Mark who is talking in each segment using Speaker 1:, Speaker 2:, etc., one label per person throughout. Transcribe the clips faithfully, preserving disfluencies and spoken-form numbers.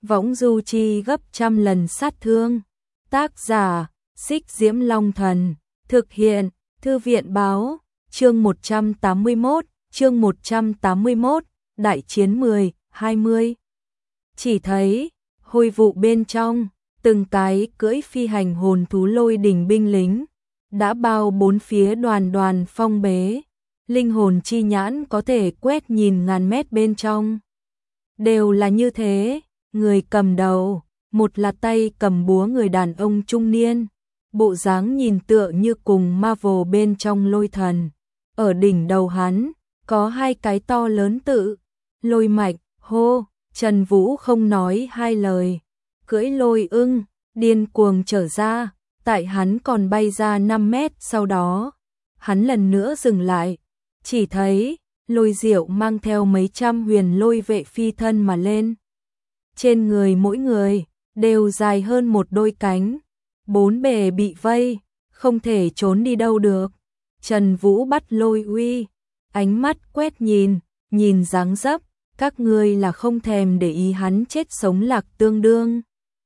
Speaker 1: võng du chi gấp trăm lần sát thương. Tác giả, Xích Diễm Long Thần, thực hiện, Thư viện Báo, chương một trăm tám mươi mốt, chương một trăm tám mươi mốt, đại chiến mười, hai mươi. Chỉ thấy, hôi vụ bên trong, từng cái cưỡi phi hành hồn thú lôi đỉnh binh lính, đã bao bốn phía đoàn đoàn phong bế, linh hồn chi nhãn có thể quét nhìn ngàn mét bên trong. Đều là như thế, người cầm đầu, một là tay cầm búa người đàn ông trung niên, bộ dáng nhìn tựa như cùng Marvel bên trong Lôi Thần. Ở đỉnh đầu hắn, có hai cái to lớn tự, lôi mạch, hô, Trần Vũ không nói hai lời, cưỡi lôi ưng, điên cuồng trở ra, tại hắn còn bay ra năm mét sau đó. Hắn lần nữa dừng lại, chỉ thấy, Lôi Diệu mang theo mấy trăm huyền lôi vệ phi thân mà lên. Trên người mỗi người, đều dài hơn một đôi cánh, bốn bề bị vây, không thể trốn đi đâu được. Trần Vũ bắt Lôi Uy, ánh mắt quét nhìn, nhìn dáng dấp, các ngươi là không thèm để ý hắn chết sống lạc tương đương.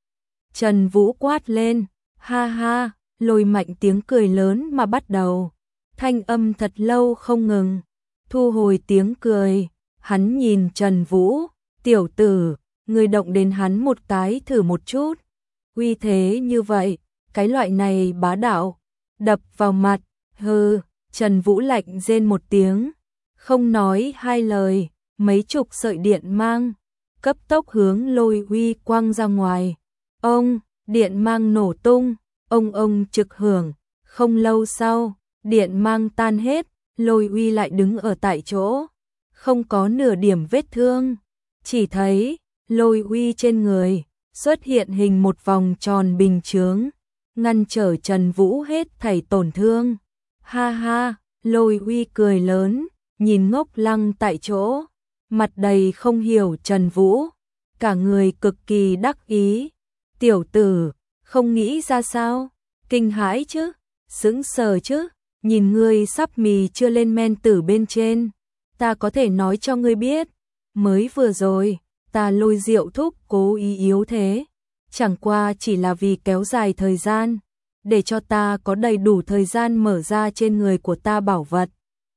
Speaker 1: Trần Vũ quát lên, ha ha, Lôi Mạnh tiếng cười lớn mà bắt đầu, thanh âm thật lâu không ngừng, thu hồi tiếng cười, hắn nhìn Trần Vũ, tiểu tử, ngươi động đến hắn một cái thử một chút, uy thế như vậy, cái loại này bá đạo, đập vào mặt, hừ. Trần Vũ lạnh rên một tiếng, không nói hai lời, mấy chục sợi điện mang, cấp tốc hướng Lôi Uy quăng ra ngoài. Ông, điện mang nổ tung, ông ông trực hưởng, không lâu sau, điện mang tan hết, Lôi Uy lại đứng ở tại chỗ, không có nửa điểm vết thương, chỉ thấy Lôi Uy trên người xuất hiện hình một vòng tròn bình chướng, ngăn trở Trần Vũ hết thảy tổn thương. Ha ha, Lôi Uy cười lớn, nhìn ngốc lăng tại chỗ, mặt đầy không hiểu Trần Vũ, cả người cực kỳ đắc ý. Tiểu tử, không nghĩ ra sao? Kinh hãi chứ? Sững sờ chứ? Nhìn ngươi sắp mì chưa lên men tử bên trên, ta có thể nói cho ngươi biết, mới vừa rồi, ta Lôi Diệu thúc cố ý yếu thế, chẳng qua chỉ là vì kéo dài thời gian, để cho ta có đầy đủ thời gian mở ra trên người của ta bảo vật.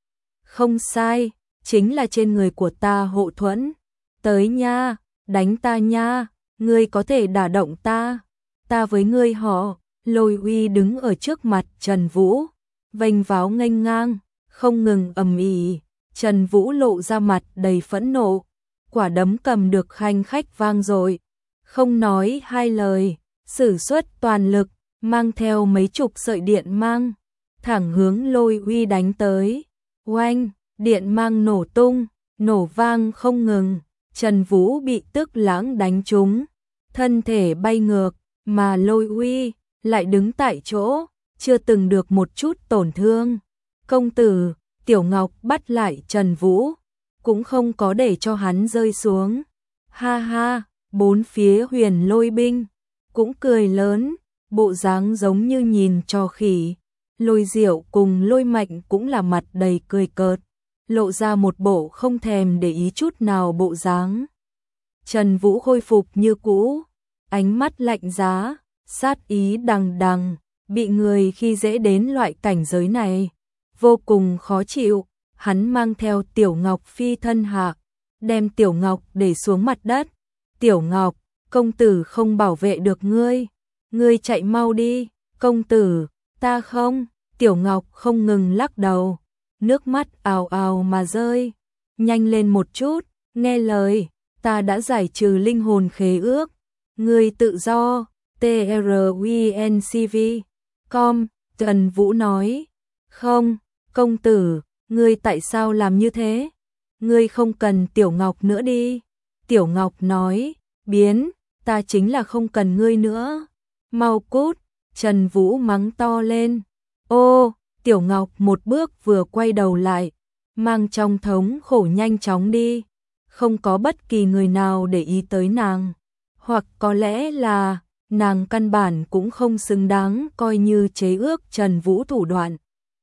Speaker 1: Không sai, chính là trên người của ta hộ thuẫn. Tới nha, đánh ta nha, ngươi có thể đả động ta. Ta với ngươi họ, Lôi Uy đứng ở trước mặt Trần Vũ, vênh váo nghênh ngang, không ngừng ầm ĩ. Trần Vũ lộ ra mặt đầy phẫn nộ, quả đấm cầm được khanh khách vang dội, không nói hai lời, sử xuất toàn lực, mang theo mấy chục sợi điện mang, thẳng hướng Lôi Uy đánh tới. Oanh, điện mang nổ tung, nổ vang không ngừng, Trần Vũ bị tức lãng đánh trúng, thân thể bay ngược, mà Lôi Uy lại đứng tại chỗ, chưa từng được một chút tổn thương. Công tử, Tiểu Ngọc bắt lại Trần Vũ, cũng không có để cho hắn rơi xuống. Ha ha, bốn phía huyền lôi binh cũng cười lớn, bộ dáng giống như nhìn trò khỉ. Lôi Diệu cùng Lôi Mạnh cũng là mặt đầy cười cợt, lộ ra một bộ không thèm để ý chút nào bộ dáng. Trần Vũ khôi phục như cũ, ánh mắt lạnh giá, sát ý đằng đằng, bị người khi dễ đến loại cảnh giới này, vô cùng khó chịu. Hắn mang theo Tiểu Ngọc phi thân hạ, đem Tiểu Ngọc để xuống mặt đất. Tiểu Ngọc, công tử không bảo vệ được ngươi, ngươi chạy mau đi. Công tử, ta không. Tiểu Ngọc không ngừng lắc đầu, nước mắt ào ào mà rơi. Nhanh lên một chút, nghe lời, ta đã giải trừ linh hồn khế ước, ngươi tự do. T R U N C V com. Trần Vũ nói, không, công tử, ngươi tại sao làm như thế? Ngươi không cần Tiểu Ngọc nữa đi. Tiểu Ngọc nói, biến, ta chính là không cần ngươi nữa. Mau cút. Trần Vũ mắng to lên. Ô, Tiểu Ngọc một bước vừa quay đầu lại, mang trong thống khổ nhanh chóng đi, không có bất kỳ người nào để ý tới nàng, hoặc có lẽ là nàng căn bản cũng không xứng đáng coi như chế ước Trần Vũ thủ đoạn.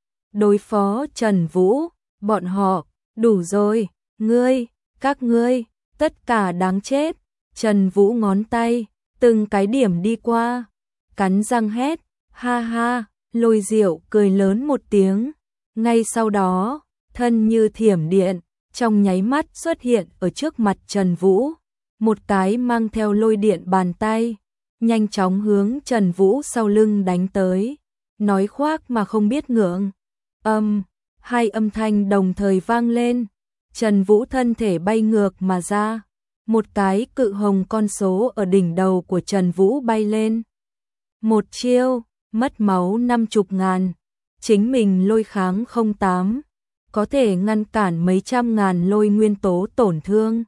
Speaker 1: Đối phó Trần Vũ, bọn họ, đủ rồi, ngươi, các ngươi, tất cả đáng chết. Trần Vũ ngón tay, từng cái điểm đi qua, cắn răng hét, ha ha, Lôi Diệu cười lớn một tiếng. Ngay sau đó, thân như thiểm điện, trong nháy mắt xuất hiện ở trước mặt Trần Vũ. Một cái mang theo lôi điện bàn tay, nhanh chóng hướng Trần Vũ sau lưng đánh tới. Nói khoác mà không biết ngượng. Âm, hai âm thanh đồng thời vang lên. Trần Vũ thân thể bay ngược mà ra. Một cái cự hồng con số ở đỉnh đầu của Trần Vũ bay lên. Một chiêu, mất máu năm chục ngàn. Chính mình lôi kháng không tám. Có thể ngăn cản mấy trăm ngàn lôi nguyên tố tổn thương.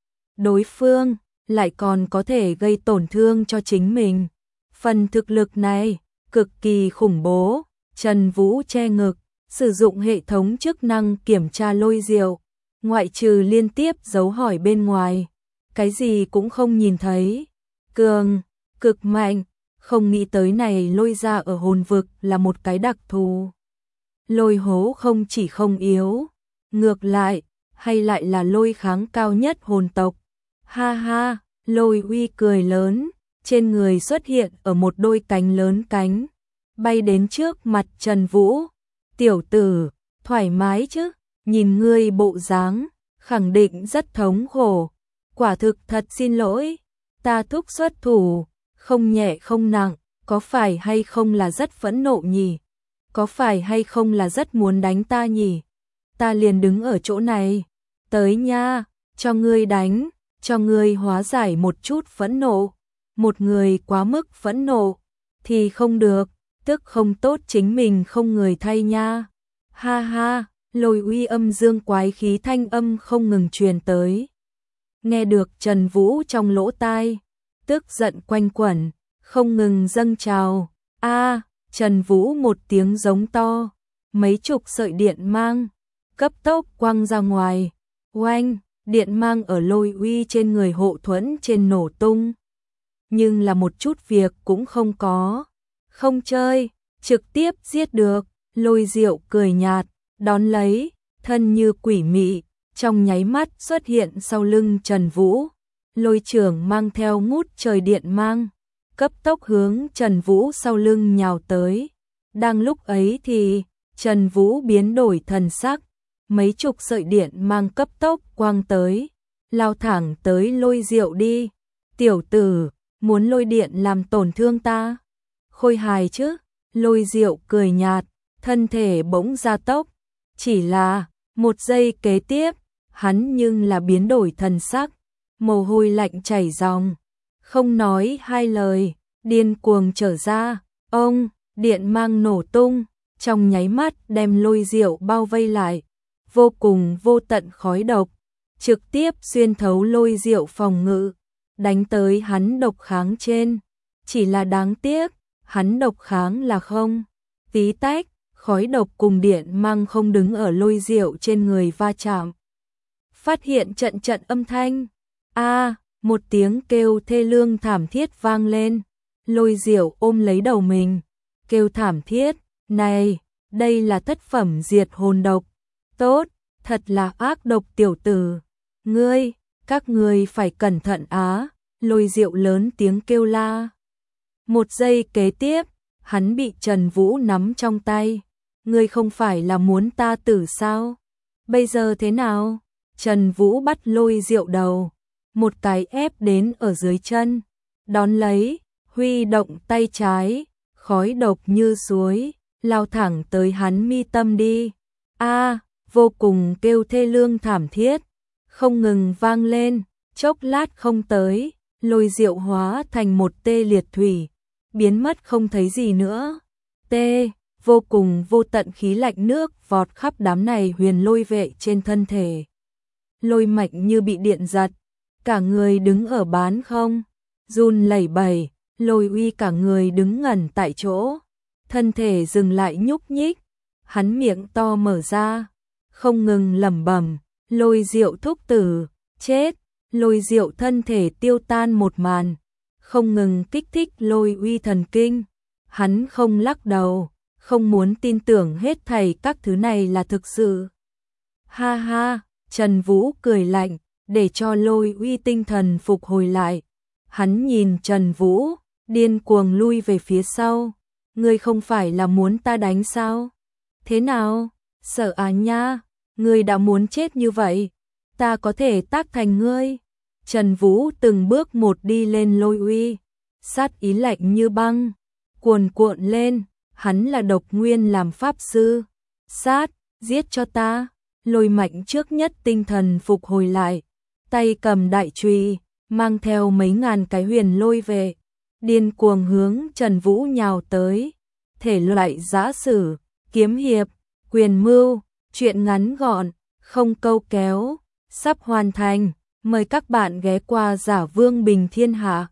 Speaker 1: Đối phương lại còn có thể gây tổn thương cho chính mình. Phần thực lực này cực kỳ khủng bố. Trần Vũ che ngực, sử dụng hệ thống chức năng kiểm tra Lôi Diệu, ngoại trừ liên tiếp dấu hỏi bên ngoài, cái gì cũng không nhìn thấy. Cường, cực mạnh, không nghĩ tới này lôi ra ở hồn vực là một cái đặc thù. Lôi hố không chỉ không yếu, ngược lại, hay lại là lôi kháng cao nhất hồn tộc. Ha ha, Lôi Uy cười lớn, trên người xuất hiện ở một đôi cánh lớn cánh, bay đến trước mặt Trần Vũ. Tiểu tử, thoải mái chứ, nhìn ngươi bộ dáng, khẳng định rất thống khổ. Quả thực thật xin lỗi, ta thúc xuất thủ, không nhẹ không nặng, có phải hay không là rất phẫn nộ nhỉ? Có phải hay không là rất muốn đánh ta nhỉ? Ta liền đứng ở chỗ này, tới nha, cho ngươi đánh, cho ngươi hóa giải một chút phẫn nộ. Một người quá mức phẫn nộ thì không được, tức không tốt chính mình không người thay nha. Ha ha, Lôi Uy âm dương quái khí thanh âm không ngừng truyền tới. Nghe được Trần Vũ trong lỗ tai, tức giận quanh quẩn, không ngừng dâng trào. A, Trần Vũ một tiếng giống to, mấy chục sợi điện mang cấp tốc quăng ra ngoài. Oanh, điện mang ở Lôi Uy trên người hộ thuẫn trên nổ tung. Nhưng là một chút việc cũng không có. Không chơi, trực tiếp giết được. Lôi Diệu cười nhạt, đón lấy, thân như quỷ mị, trong nháy mắt xuất hiện sau lưng Trần Vũ. Lôi trưởng mang theo ngút trời điện mang, cấp tốc hướng Trần Vũ sau lưng nhào tới. Đang lúc ấy thì, Trần Vũ biến đổi thần sắc, mấy chục sợi điện mang cấp tốc quang tới, lao thẳng tới Lôi Diệu đi. Tiểu tử, muốn lôi điện làm tổn thương ta? Khôi hài chứ? Lôi Diệu cười nhạt, thân thể bỗng gia tốc. Chỉ là, một giây kế tiếp, hắn nhưng là biến đổi thần sắc, mồ hôi lạnh chảy ròng, không nói hai lời, điên cuồng trở ra. Ông, điện mang nổ tung, trong nháy mắt đem Lôi Diệu bao vây lại, vô cùng vô tận khói độc, trực tiếp xuyên thấu Lôi Diệu phòng ngự, đánh tới hắn độc kháng trên. Chỉ là đáng tiếc, hắn độc kháng là không tí tách, khói độc cùng điện mang không đứng ở Lôi Diệu trên người va chạm. Phát hiện trận trận âm thanh. A, một tiếng kêu thê lương thảm thiết vang lên. Lôi Diệu ôm lấy đầu mình, kêu thảm thiết, này, đây là thất phẩm diệt hồn độc. Tốt, thật là ác độc tiểu tử. Ngươi, các ngươi phải cẩn thận á. Lôi Diệu lớn tiếng kêu la. Một giây kế tiếp, hắn bị Trần Vũ nắm trong tay. Ngươi không phải là muốn ta tử sao? Bây giờ thế nào? Trần Vũ bắt Lôi Diệu đầu, một cái ép đến ở dưới chân, đón lấy, huy động tay trái, khói độc như suối, lao thẳng tới hắn mi tâm đi. A, vô cùng kêu thê lương thảm thiết, không ngừng vang lên, chốc lát không tới, Lôi Diệu hóa thành một tê liệt thủy, biến mất không thấy gì nữa. Tê, vô cùng vô tận khí lạnh nước vọt khắp đám này huyền lôi vệ trên thân thể. Lôi Mạch như bị điện giật, cả người đứng ở bán không, run lẩy bẩy. Lôi Uy cả người đứng ngẩn tại chỗ, thân thể dừng lại nhúc nhích, hắn miệng to mở ra, không ngừng lẩm bẩm, Lôi Diệu thúc tử, chết. Lôi Diệu thân thể tiêu tan một màn, không ngừng kích thích Lôi Uy thần kinh. Hắn không lắc đầu, không muốn tin tưởng hết thảy các thứ này là thực sự. Ha ha, Trần Vũ cười lạnh, để cho Lôi Uy tinh thần phục hồi lại. Hắn nhìn Trần Vũ, điên cuồng lui về phía sau. Ngươi không phải là muốn ta đánh sao? Thế nào? Sợ à nha, ngươi đã muốn chết như vậy, ta có thể tác thành ngươi. Trần Vũ từng bước một đi lên Lôi Uy, sát ý lạnh như băng, cuồn cuộn lên, hắn là độc nguyên làm pháp sư. Sát, giết cho ta. Lôi Mạnh trước nhất tinh thần phục hồi lại, tay cầm đại chùy, mang theo mấy ngàn cái huyền lôi về, điên cuồng hướng Trần Vũ nhào tới. Thể loại giã sử, kiếm hiệp, quyền mưu, truyện ngắn gọn, không câu kéo, sắp hoàn thành. Mời các bạn ghé qua Giả Vương Bình Thiên Hạ.